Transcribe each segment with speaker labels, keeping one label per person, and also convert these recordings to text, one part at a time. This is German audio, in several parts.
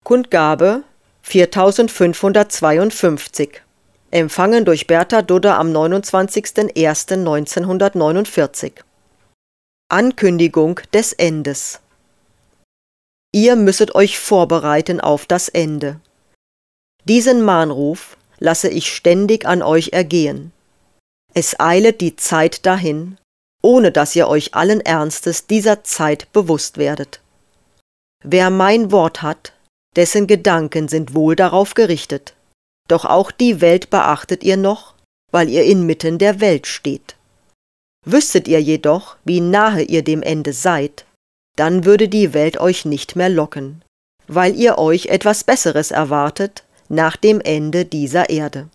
Speaker 1: Kundgabe 4552. Empfangen durch Bertha Dudde am 29.01.1949. Ankündigung des Endes. Ihr müsset euch vorbereiten auf das Ende. Diesen Mahnruf lasse ich ständig an euch ergehen. Es eilet die Zeit dahin, ohne dass ihr euch allen Ernstes dieser Zeit bewusst werdet. Wer mein Wort hat, dessen Gedanken sind wohl darauf gerichtet, doch auch die Welt beachtet ihr noch, weil ihr inmitten der Welt steht. Wüsstet ihr jedoch, wie nahe ihr dem Ende seid, dann würde die Welt euch nicht mehr locken, weil ihr euch etwas Besseres erwartet nach dem Ende dieser Erde.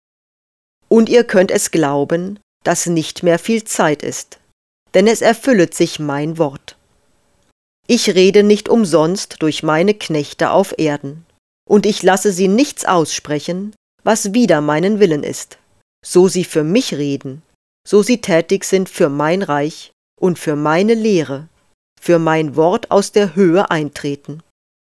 Speaker 1: Und ihr könnt es glauben, dass nicht mehr viel Zeit ist, denn es erfüllet sich mein Wort. Ich rede nicht umsonst durch meine Knechte auf Erden, und ich lasse sie nichts aussprechen, was wider meinen Willen ist, so sie für mich reden, so sie tätig sind für mein Reich und für meine Lehre, für mein Wort aus der Höhe eintreten.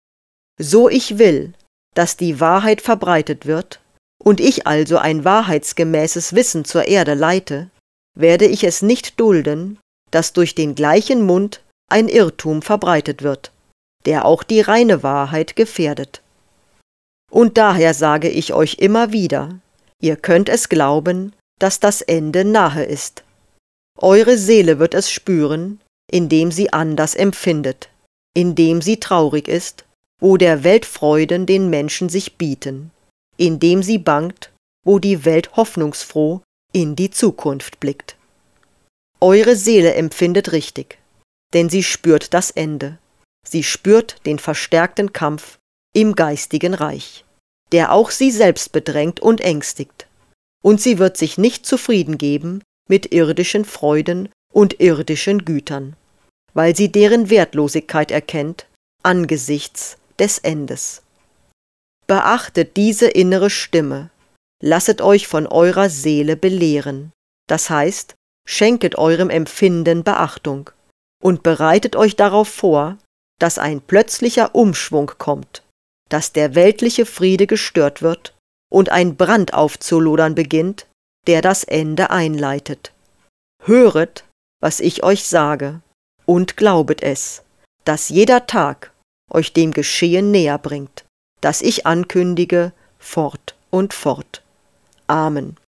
Speaker 1: So ich will, dass die Wahrheit verbreitet wird, und ich also ein wahrheitsgemäßes Wissen zur Erde leite, werde ich es nicht dulden, dass durch den gleichen Mund ein Irrtum verbreitet wird, der auch die reine Wahrheit gefährdet. Und daher sage ich euch immer wieder, ihr könnt es glauben, dass das Ende nahe ist. Eure Seele wird es spüren, indem sie anders empfindet, indem sie traurig ist, wo der Welt Freuden den Menschen sich bieten, indem sie bangt, wo die Welt hoffnungsfroh in die Zukunft blickt. Eure Seele empfindet richtig, denn sie spürt das Ende. Sie spürt den verstärkten Kampf im geistigen Reich, der auch sie selbst bedrängt und ängstigt. Und sie wird sich nicht zufrieden geben mit irdischen Freuden und irdischen Gütern, weil sie deren Wertlosigkeit erkennt angesichts des Endes. Beachtet diese innere Stimme, lasset euch von eurer Seele belehren, das heißt, schenket eurem Empfinden Beachtung und bereitet euch darauf vor, dass ein plötzlicher Umschwung kommt, dass der weltliche Friede gestört wird und ein Brand aufzulodern beginnt, der das Ende einleitet. Höret, was ich euch sage, und glaubet es, dass jeder Tag euch dem Geschehen näher bringt, das ich ankündige, fort und fort. Amen.